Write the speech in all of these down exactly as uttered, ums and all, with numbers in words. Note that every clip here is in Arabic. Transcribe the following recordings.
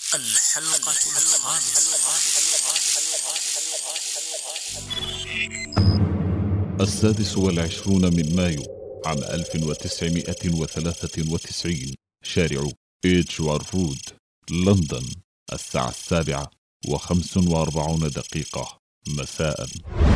الحلقة الخامسة. السادس والعشرون من مايو عام ألف وتسعمائة وثلاثة وتسعين، شارع إيدجوار رود، لندن، الساعة السابعة وخمس وأربعون دقيقة مساء.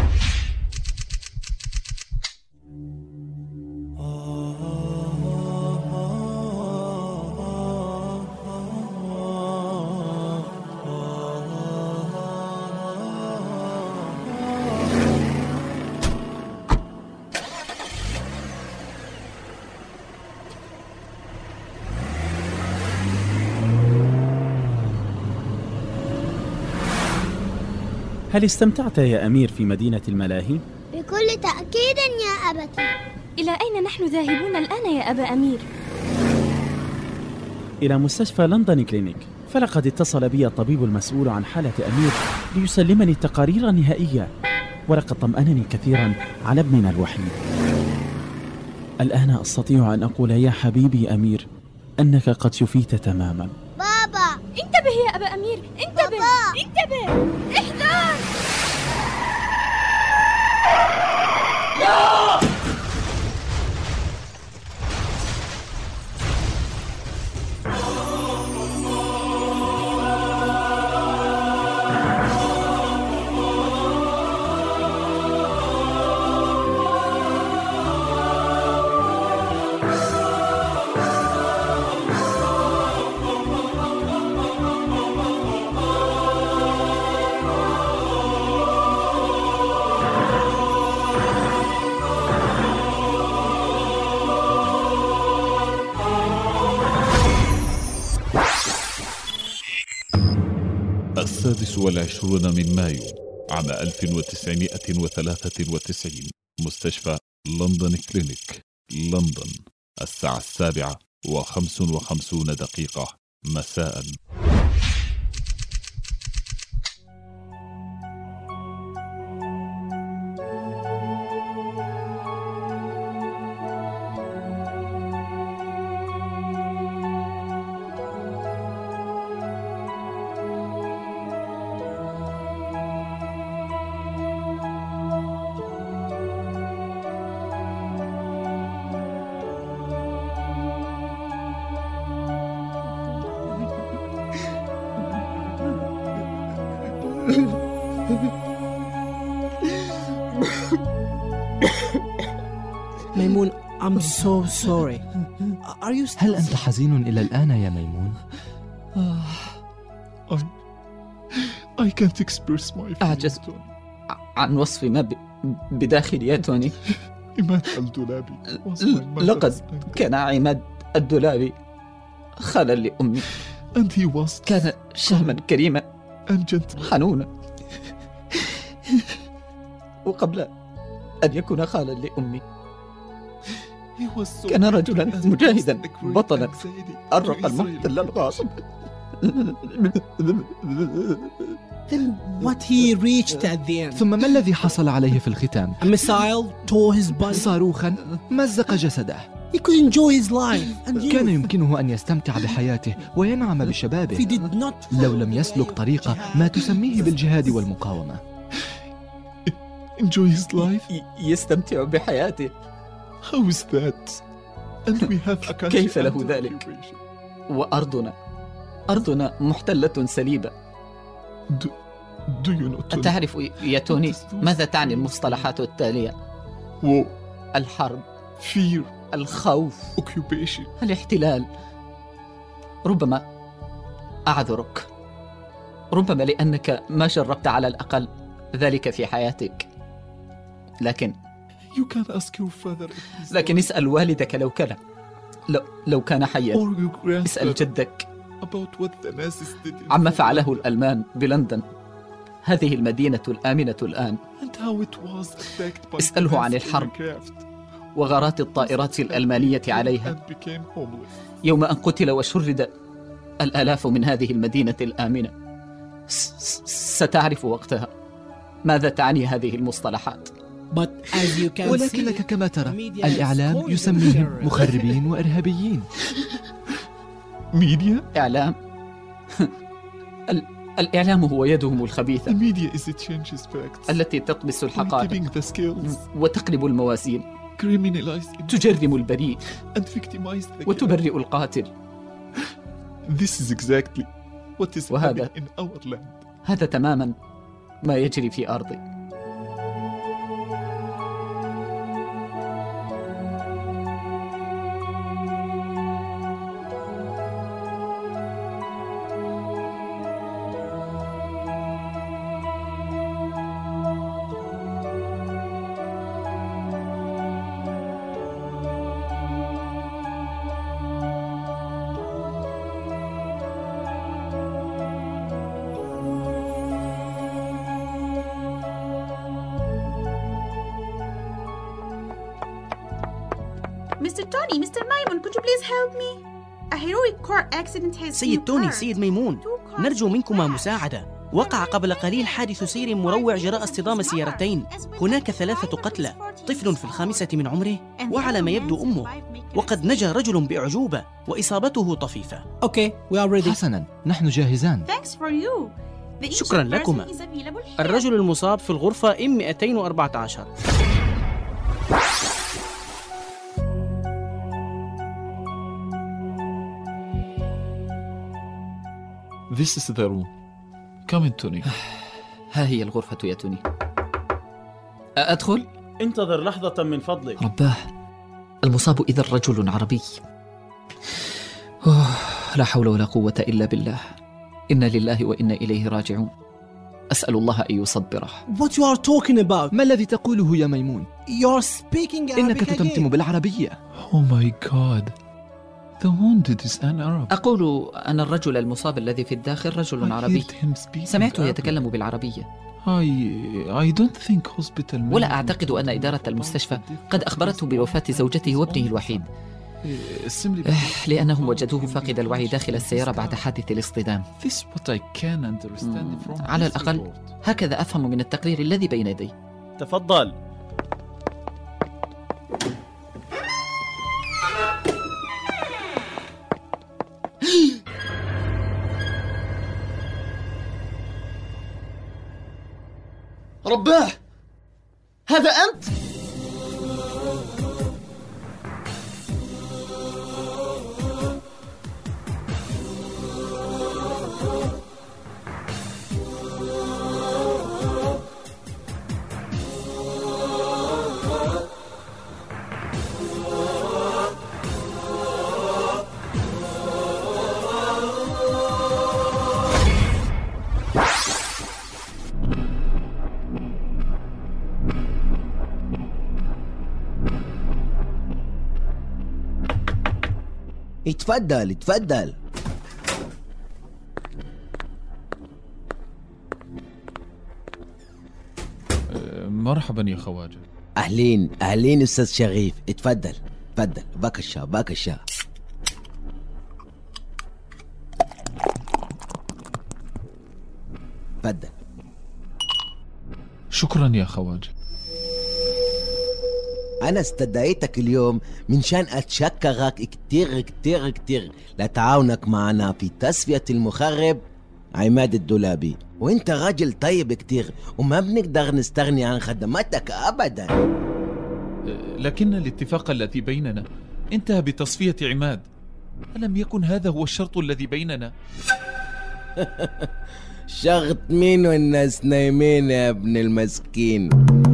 هل استمتعت يا أمير في مدينة الملاهي؟ بكل تأكيد يا أبتي. إلى أين نحن ذاهبون الآن يا أبا أمير؟ إلى مستشفى لندن كلينيك، فلقد اتصل بي الطبيب المسؤول عن حالة أمير ليسلمني التقارير النهائية، ولقد طمأنني كثيرا على ابننا الوحيد. الآن أستطيع أن أقول يا حبيبي أمير أنك قد شفيت تماما. بابا انتبه يا أبا أمير، انتبه بابا. انتبه احذر. السادس والعشرون من مايو عام ألف وتسعمائة وثلاثة وتسعين، مستشفى لندن كلينيك، لندن، الساعة السابعة وخمس وخمسون دقيقة مساء. ميمون I'm so sorry. Are you هل أنت حزين إلى الآن يا ميمون؟ I, I can't express my أعجز عن وصف ما ب... بداخلي يا توني. عماد الدولابي لقد كان عماد الدولابي خالا لأمي، and he was كان شهما كريما and gentle. حنونا، وقبل أن يكون خالا لأمي كان رجلا مجاهدا بطلا أرق المحتل الغاصب. Then what he reached at the end? ثم ما الذي حصل عليه في الختام؟ A missile tore his body. صاروخا مزق جسده. He could enjoy his life and كان youth يمكنه أن يستمتع بحياته وينعم if he بشبابه did not لو لم يسلك طريق ما تسميه بالجهاد والمقاومة. enjoy his life. ي- يستمتع بحياته. How is that? And we have a country كيف له under ذلك؟ occupation. وأرضنا أرضنا محتلة سليبة. Do, do you know? Tony? أتعرف يا توني ماذا تعني المصطلحات التالية؟ War, الحرب، fear, الخوف، occupation. الاحتلال. ربما أعذرك، ربما لأنك ما جربت على الأقل ذلك في حياتك، لكن You can ask your father if he's لكن اسأل والدك لو كان لو, لو كان حيا. or your اسأل grandfather جدك about what the Nazis did in عما Poland فعله الألمان بلندن، هذه المدينة الآمنة الآن. and how it was attacked by اسأله عن Nazi الحرب aircraft وغارات الطائرات الألمانية عليها and became homeless. يوم أن قتل وشرد الآلاف من هذه المدينة الآمنة. س- س- ستعرف وقتها ماذا تعني هذه المصطلحات. But as you can ولكنك see, كما ترى media الإعلام is يسميهم terrorists. مخربين وإرهابيين. Media? إعلام ال... الإعلام هو يدهم الخبيثة. The media is it changes facts. التي تطمس الحقائق Politibing the skills. وتقلب الموازين. Criminalize تجرم البريء and victimize the وتبرئ القاتل. This is exactly what is وهذا happening in our land. هذا تماما ما يجري في أرضي. Mister Tony, Mister Maimon, could you please help me? A heroic car accident has سيد توني، سيد ميمون، نرجو منكما مساعدة. وقع قبل قليل حادث سير مروع جراء اصطدام سيارتين. هناك ثلاثة قتلى، طفل في الخامسة من عمره وعلى ما يبدو أمه، وقد نجا رجل بأعجوبة وإصابته طفيفة. Okay, we are ready. حسناً، نحن جاهزان. شكراً لكما. الرجل المصاب في الغرفة إم مئتين وأربعة عشر. This is the room. Come in, Tony. ها هي الغرفة يا توني. أدخل؟ انتظر لحظة من فضلك. رباه، المصاب إذا رجل عربي. أوه، لا حول ولا قوة إلا بالله. إنا لله وإنا إليه راجعون. أسأل الله أن يصبره. What you are talking about? ما الذي تقوله يا ميمون؟ You're speaking Arabic إنك تتمتم again. بالعربية. Oh my God. The wounded is an Arab. أقول أن الرجل المصاب الذي في الداخل رجل عربي. سمعته يتكلم بالعربية. I I don't think hospital. ولا أعتقد أن إدارة المستشفى قد أخبرته بوفاة زوجته وابنه الوحيد، لأنهم وجدوه فاقد الوعي داخل السيارة بعد حادث الاصطدام. على الأقل هكذا أفهم من التقرير الذي بين يدي. تفضل. رباه، هذا أنت؟ اتفضل اتفضل. مرحبا يا خواجة. أهلين أهلين أستاذ شريف، اتفضل اتفضل. بكشة بكشة. اتفضل. شكرا يا خواجة. أنا استدعيتك اليوم من شان أتشكرك كتير كتير كتير لتعاونك معنا في تصفية المخرب عماد الدولابي، وانت راجل طيب كتير وما بنقدر نستغني عن خدماتك أبدا. لكن الاتفاق الذي بيننا انتهى بتصفية عماد، ألم يكن هذا هو الشرط الذي بيننا؟ شرط مين والناس نايمين يا ابن المسكين؟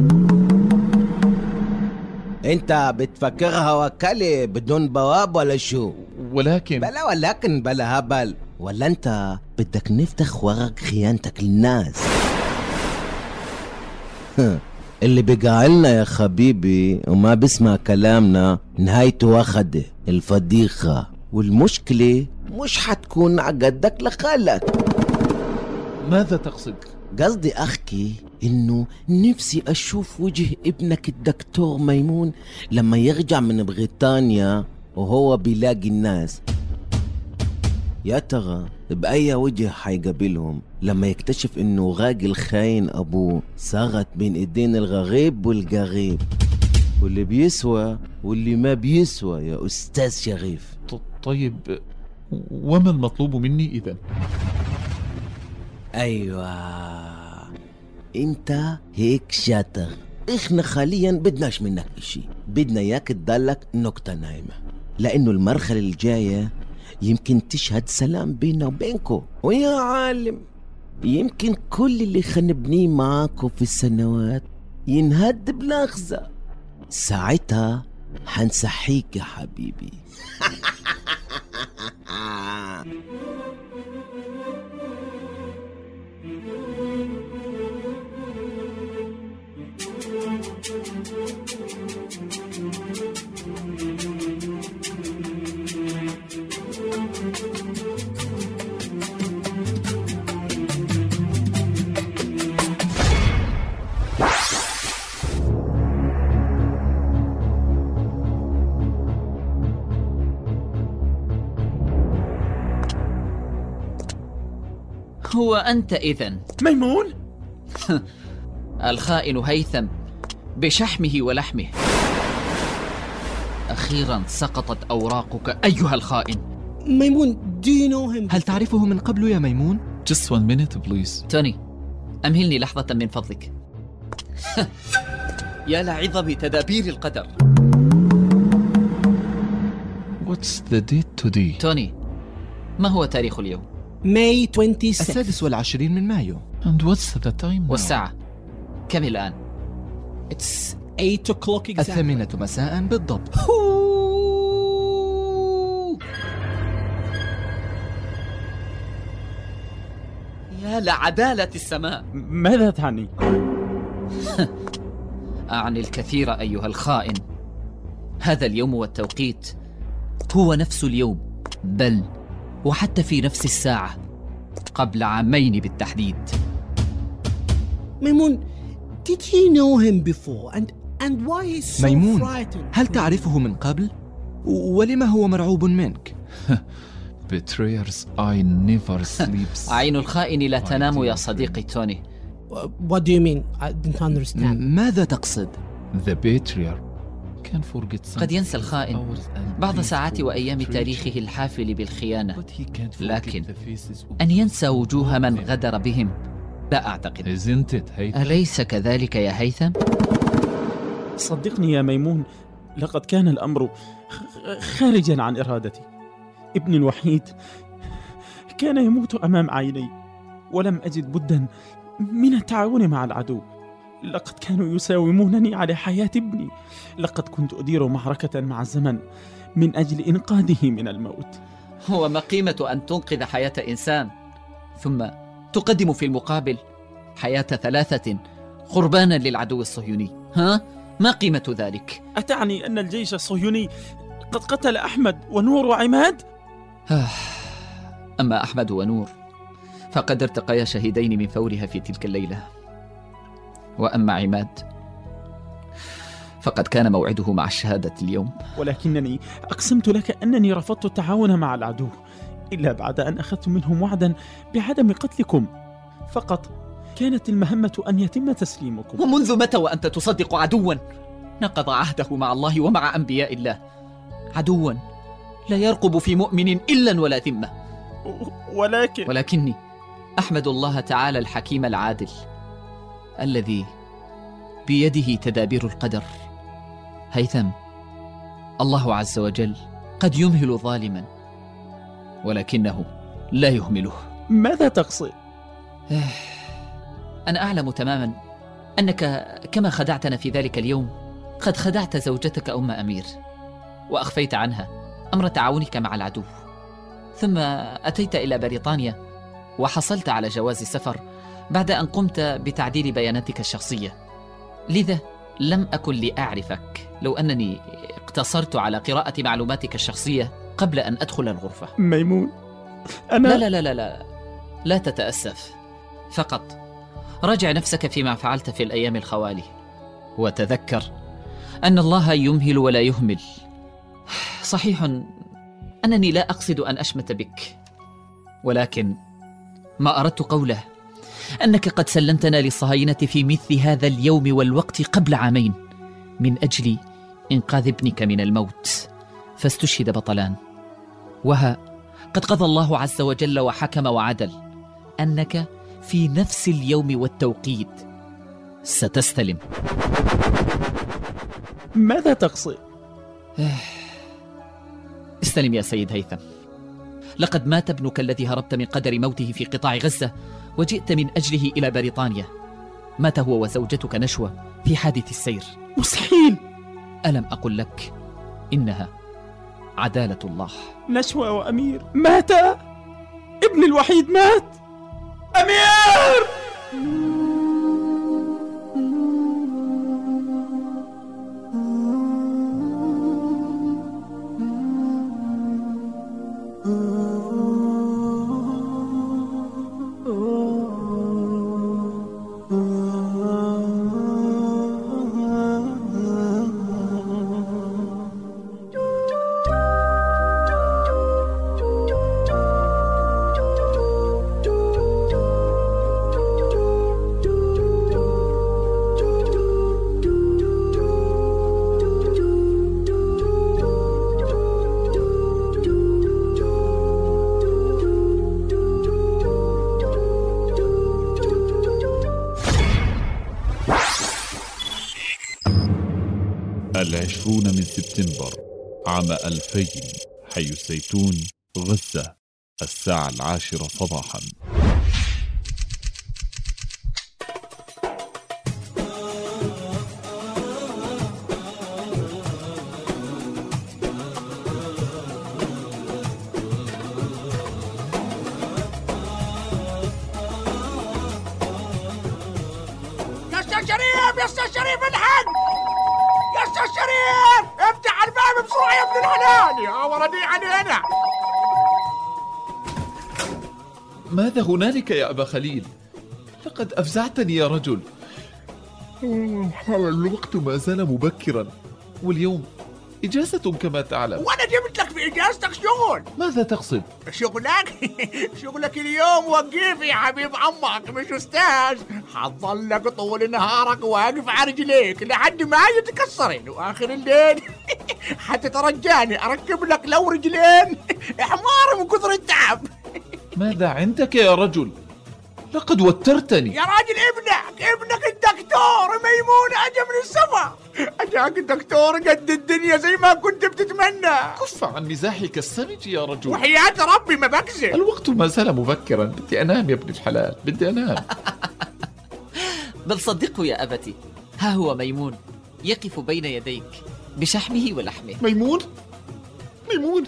انت بتفكرها وكالة بدون بواب ولا شو؟ ولكن بلا ولكن بلا هبل. ولا انت بدك نفتح ورق خيانتك للناس؟ اللي بيقعلنا يا حبيبي وما بسمع كلامنا نهايته واخده الفضيحة، والمشكلة مش حتكون عقدك لخالك. ماذا تقصد؟ قصدي أحكي إنه نفسي أشوف وجه ابنك الدكتور ميمون لما يرجع من بريطانيا وهو بيلاقي الناس. يا ترى بأي وجه حيقابلهم لما يكتشف إنه راجل خاين أبوه صارت بين إيدين الغريب والقريب، واللي بيسوى واللي ما بيسوى يا أستاذ شريف. طيب وما المطلوب مني إذن؟ أيوة، أنت هيك شاطر. إحنا حاليا بدناش منك إشي، بدنا إياك تضلك نكتة نايمة، لأنه المرحلة الجاية يمكن تشهد سلام بيننا وبينكو. ويا عالم، يمكن كل اللي خنبنيه معاكو في السنوات ينهد بلحظة. ساعتها حنصحيك يا حبيبي. هو أنت إذن ميمون؟ الخائن هيثم بشحمه ولحمه. أخيرا سقطت أوراقك أيها الخائن. ميمون، do you know him? هل تعرفه من قبل يا ميمون؟ Just one minute please. توني، أمهلني لحظة من فضلك. يا لعظم تدابير القدر. What's the date today? توني، ما هو تاريخ اليوم؟ May twenty-sixth. السادس والعشرين من مايو. And what's the time now? والساعة كم الآن؟ It's eight o'clock exactly. الثامنة مساء بالضبط. يا لعدالة السماء. ماذا تعني؟ أعني الكثير أيها الخائن. هذا اليوم والتوقيت هو نفس اليوم، بل وحتى في نفس الساعة قبل عامين بالتحديد. ميمون, did you know him before and and why he's so ميمون، frightened? هل تعرفه من قبل؟ ولما هو مرعوب منك؟ Betrayers I never sleeps. عين الخائن لا تنام يا صديقي توني. What do you mean? I didn't understand. ماذا تقصد؟ The betrayer can forget قد ينسى الخائن بعض ساعات وأيام تاريخه الحافل بالخيانة، لكن أن ينسى وجوه من غدر بهم لا أعتقد. أليس كذلك يا هيثم؟ صدقني يا ميمون، لقد كان الأمر خارجا عن إرادتي. ابني الوحيد كان يموت أمام عيني، ولم أجد بدا من التعاون مع العدو. لقد كانوا يساومونني على حياة ابني. لقد كنت أدير معركة مع الزمن من أجل إنقاذه من الموت. هو ما قيمة أن تنقذ حياة إنسان ثم تقدم في المقابل حياة ثلاثة قربانا للعدو الصهيوني؟ ها؟ ما قيمة ذلك؟ أتعني أن الجيش الصهيوني قد قتل أحمد ونور وعماد؟ أما أحمد ونور فقد ارتقيا شهيدين من فورها في تلك الليلة، وأما عماد فقد كان موعده مع الشهادة اليوم. ولكنني أقسمت لك أنني رفضت التعاون مع العدو إلا بعد أن أخذت منهم وعدا بعدم قتلكم. فقط كانت المهمة أن يتم تسليمكم. ومنذ متى وأنت تصدق عدوا نقض عهده مع الله ومع أنبياء الله؟ عدوا لا يرقب في مؤمن إلا ولا ذمة. ولكن ولكني أحمد الله تعالى الحكيم العادل الذي بيده تدابير القدر. هيثم، الله عز وجل قد يمهل ظالما ولكنه لا يهمله. ماذا تقصد؟ أنا أعلم تماما أنك كما خدعتنا في ذلك اليوم قد خدعت زوجتك أم أمير وأخفيت عنها أمر تعاونك مع العدو، ثم أتيت إلى بريطانيا وحصلت على جواز سفر بعد أن قمت بتعديل بياناتك الشخصية. لذا لم أكن لأعرفك لو أنني اقتصرت على قراءة معلوماتك الشخصية قبل أن أدخل الغرفة. ميمون، أنا... لا لا لا لا لا لا تتأسف، فقط راجع نفسك فيما فعلت في الأيام الخوالي، وتذكر أن الله يمهل ولا يهمل. صحيح أنني لا أقصد أن أشمت بك، ولكن ما أردت قوله أنك قد سلمتنا للصهاينة في مثل هذا اليوم والوقت قبل عامين من أجل إنقاذ ابنك من الموت، فاستشهد بطلان. وها قد قضى الله عز وجل وحكم وعدل أنك في نفس اليوم والتوقيت ستستلم. ماذا تقصد؟ استلم يا سيد هيثم. لقد مات ابنك الذي هربت من قدر موته في قطاع غزة وجئت من أجله إلى بريطانيا. مات هو وزوجتك نشوى في حادث السير. مستحيل. ألم أقل لك إنها عدالة الله؟ نشوى وأمير ماتا، ابني الوحيد مات. أمير! العشرون من سبتمبر عام ألفين، حي الزيتون، غزة، الساعة العاشرة صباحا. يا أستاذ شريف، يا أستاذ شريف الحق! يا أستاذ شريف افتح الباب بسرعة يا ابن الحلال، يا ولدي علينا. ماذا هنالك يا أبا خليل؟ لقد أفزعتني يا رجل. الوقت ما زال مبكرا، واليوم إجازة كما تعلم. وأنا جبت لك في إجازتك شغل. ماذا تقصد؟ شغلك؟ شغلك اليوم وقيف يا حبيب عمك، مش أستاذ. حتظلك طول نهارك واقف على رجليك لحد ما يتكسرين، وآخر الليل حتترجاني أركب لك لو رجلين حمار من كثر التعب. ماذا عندك يا رجل؟ لقد وترتني. يا راجل ابنك ابنك الدكتور ميمون أجا من السفر، أجاك الدكتور قد الدنيا زي ما كنت بتتمنى. كف عن مزاحك السمج يا رجل، وحياة ربي ما بكذب. الوقت ما زال مبكرا، بدي أنام يا ابن الحلال، بدي أنام. بل صدقه يا أبتي، ها هو ميمون يقف بين يديك بشحمه ولحمه. ميمون؟ ميمون؟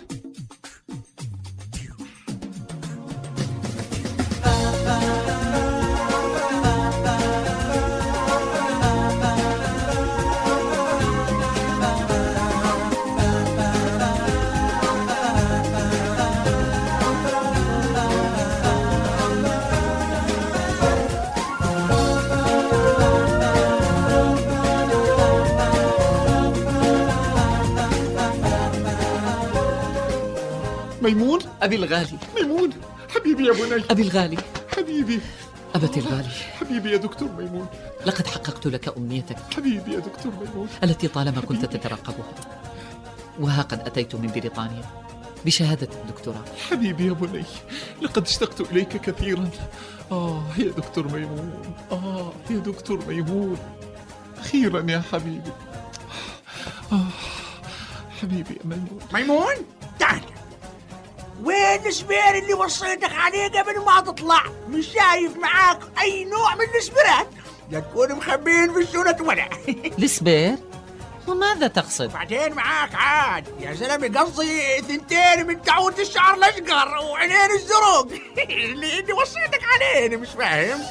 ميمون؟ أبي الغالي. ميمون حبيبي يا بني. أبي الغالي. حبيبي. أبتي الغالي. حبيبي يا دكتور ميمون. لقد حققت لك أمنيتك. حبيبي يا دكتور ميمون. التي طالما كنت تترقبها، وها قد أتيت من بريطانيا بشهادة الدكتوراه. حبيبي يا بني، لقد اشتقت إليك كثيرا. آه يا دكتور ميمون، آه يا دكتور ميمون، أخيرا يا حبيبي. آه حبيبي يا ميمون. ميمون تعال، وين السبير اللي وصيتك عليه قبل ما تطلع؟ مش شايف معاك أي نوع من السبيرات، لا تكون مخبين في السنة ولا. السبير؟ وماذا تقصد؟ بعدين معاك عاد يا زلمة، قصدي ثنتين من تعود الشعر الأشقر وعينين الزرق اللي اللي وصيتك عليه. أنا مش فاهم.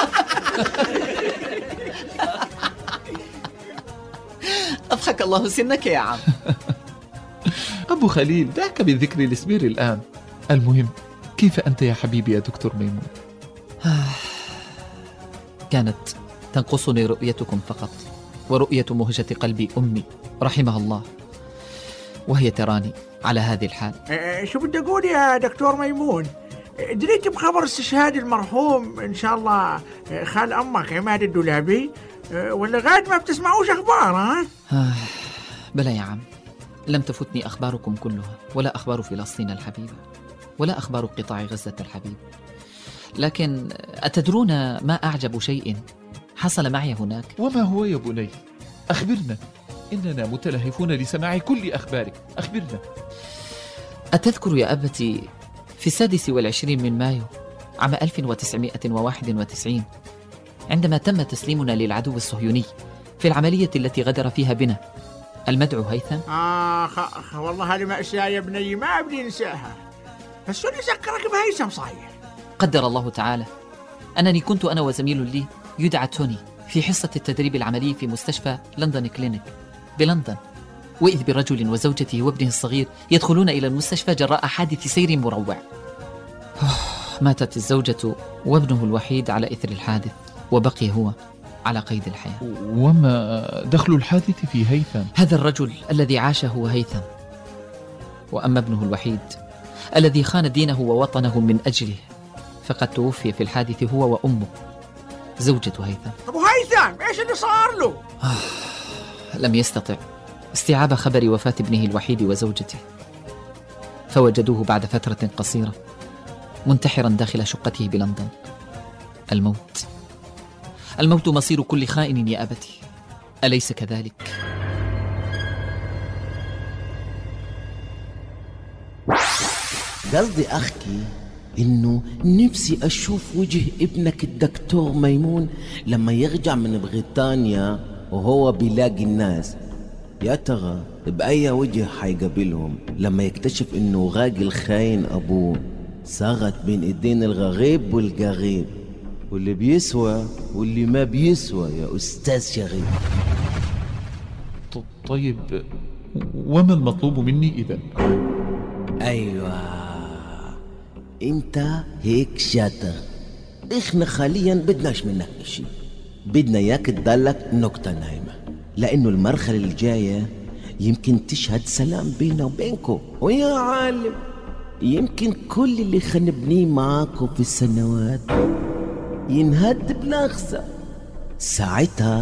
أضحك الله سنك يا عم. أبو خليل، دعك من ذكر السبير الآن. المهم، كيف أنت يا حبيبي يا دكتور ميمون؟ كانت تنقصني رؤيتكم فقط، ورؤية مهجة قلبي أمي رحمها الله، وهي تراني على هذه الحال. أه شو بدي أقول يا دكتور ميمون؟ دريت بخبر استشهاد المرحوم إن شاء الله خال أمك عماد الدولابي، أه ولا غاد ما بتسمعوش أخبار؟ ها؟ آه بلى يا عم، لم تفتني أخباركم كلها، ولا أخبار فلسطين الحبيبة، ولا أخبار قطاع غزة الحبيب. لكن أتدرون ما أعجب شيء حصل معي هناك؟ وما هو يا بني؟ أخبرنا، إننا متلهفون لسماع كل أخبارك، أخبرنا. أتذكر يا أبتي في السادس والعشرين من مايو عام ألف وتسعمائة وواحد وتسعين عندما تم تسليمنا للعدو الصهيوني في العملية التي غدر فيها بنا المدعو هيثم؟ آخ آخ والله هذه مأساة يا بني، ما أبني ننساها. بس شو اللي ذكرك بهيثم صحيح؟ قدر الله تعالى أنني كنت أنا وزميل لي يدعى توني في حصة التدريب العملي في مستشفى لندن كلينيك بلندن، وإذ برجل وزوجته وابنه الصغير يدخلون إلى المستشفى جراء حادث سير مروع. ماتت الزوجة وابنه الوحيد على إثر الحادث، وبقي هو على قيد الحياة. وما دخل الحادث في هيثم؟ هذا الرجل الذي عاش هو هيثم، وأما ابنه الوحيد الذي خان دينه ووطنه من أجله فقد توفي في الحادث هو وأمه زوجة هيثم. أبو هيثم إيش اللي صار له؟ لم يستطع استيعاب خبر وفاة ابنه الوحيد وزوجته، فوجدوه بعد فترة قصيرة منتحرا داخل شقته بلندن. الموت الموت مصير كل خائن يا أبتي، أليس كذلك؟ قصدي أحكي إنه نفسي أشوف وجه ابنك الدكتور ميمون لما يرجع من بريطانيا وهو بيلاقي الناس. يا ترى بأي وجه حيقابلهم لما يكتشف إنه راجل خاين أبوه صارت بين إيدين الغريب والقريب، واللي بيسوى واللي ما بيسوى يا أستاذ شريف. طيب وما المطلوب مني إذن؟ أيوة انت هيك شاطر. احنا حاليا بدناش منك اشي، بدنا اياك تضلك نقطة نايمة، لانه المرحلة الجاية يمكن تشهد سلام بيننا وبينكو، ويا عالم يمكن كل اللي خنبنيه معاكو في السنوات ينهد بلغزة. ساعتها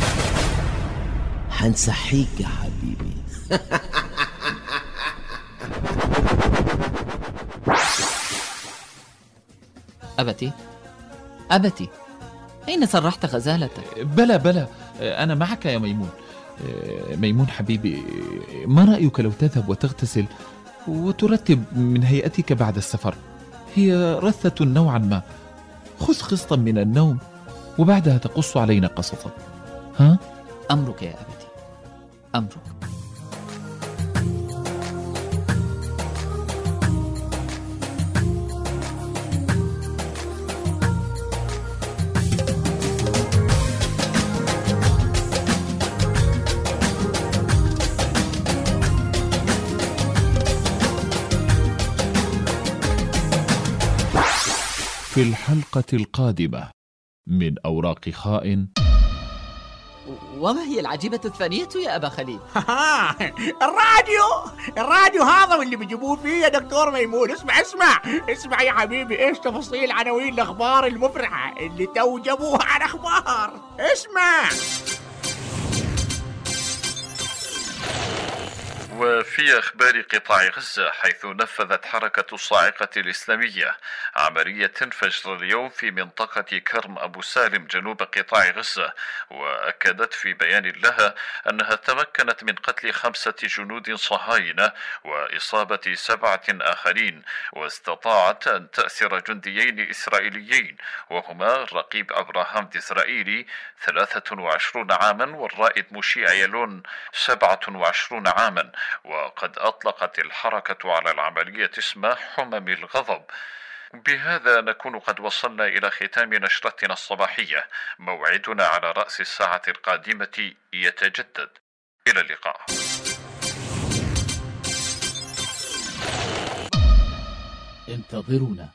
حنصحيك يا حبيبي. أبتي أبتي أين سرحت غزالتك؟ بلى بلى أنا معك يا ميمون. ميمون حبيبي، ما رأيك لو تذهب وتغتسل وترتب من هيئتك بعد السفر؟ هي رثة نوعا ما. خذ قسطا من النوم وبعدها تقص علينا قصصا. ها؟ أمرك يا أبتي، أمرك. في الحلقة القادمة من أوراق خائن. وما هي العجيبة الثانية يا أبا خليل؟ الراديو الراديو هذا واللي بيجيبوه فيه يا دكتور ميمون. اسمع اسمع اسمع يا حبيبي، ايش تفاصيل عناوين الأخبار المفرحة اللي تو جابوها عن أخبار. اسمع. وفي أخبار قطاع غزة، حيث نفذت حركة الصاعقة الإسلامية عملية فجر اليوم في منطقة كرم أبو سالم جنوب قطاع غزة، وأكدت في بيان لها أنها تمكنت من قتل خمسة جنود صهاينة وإصابة سبعة آخرين، واستطاعت أن تأسر جنديين إسرائيليين وهما الرقيب أبراهام ديزرائيلي ثلاثة وعشرين عاما والرائد موشي أيلون سبعة وعشرين عاما. وقد أطلقت الحركة على العملية اسم حمم الغضب. بهذا نكون قد وصلنا إلى ختام نشرتنا الصباحية. موعدنا على رأس الساعة القادمة يتجدد. إلى اللقاء. انتظرونا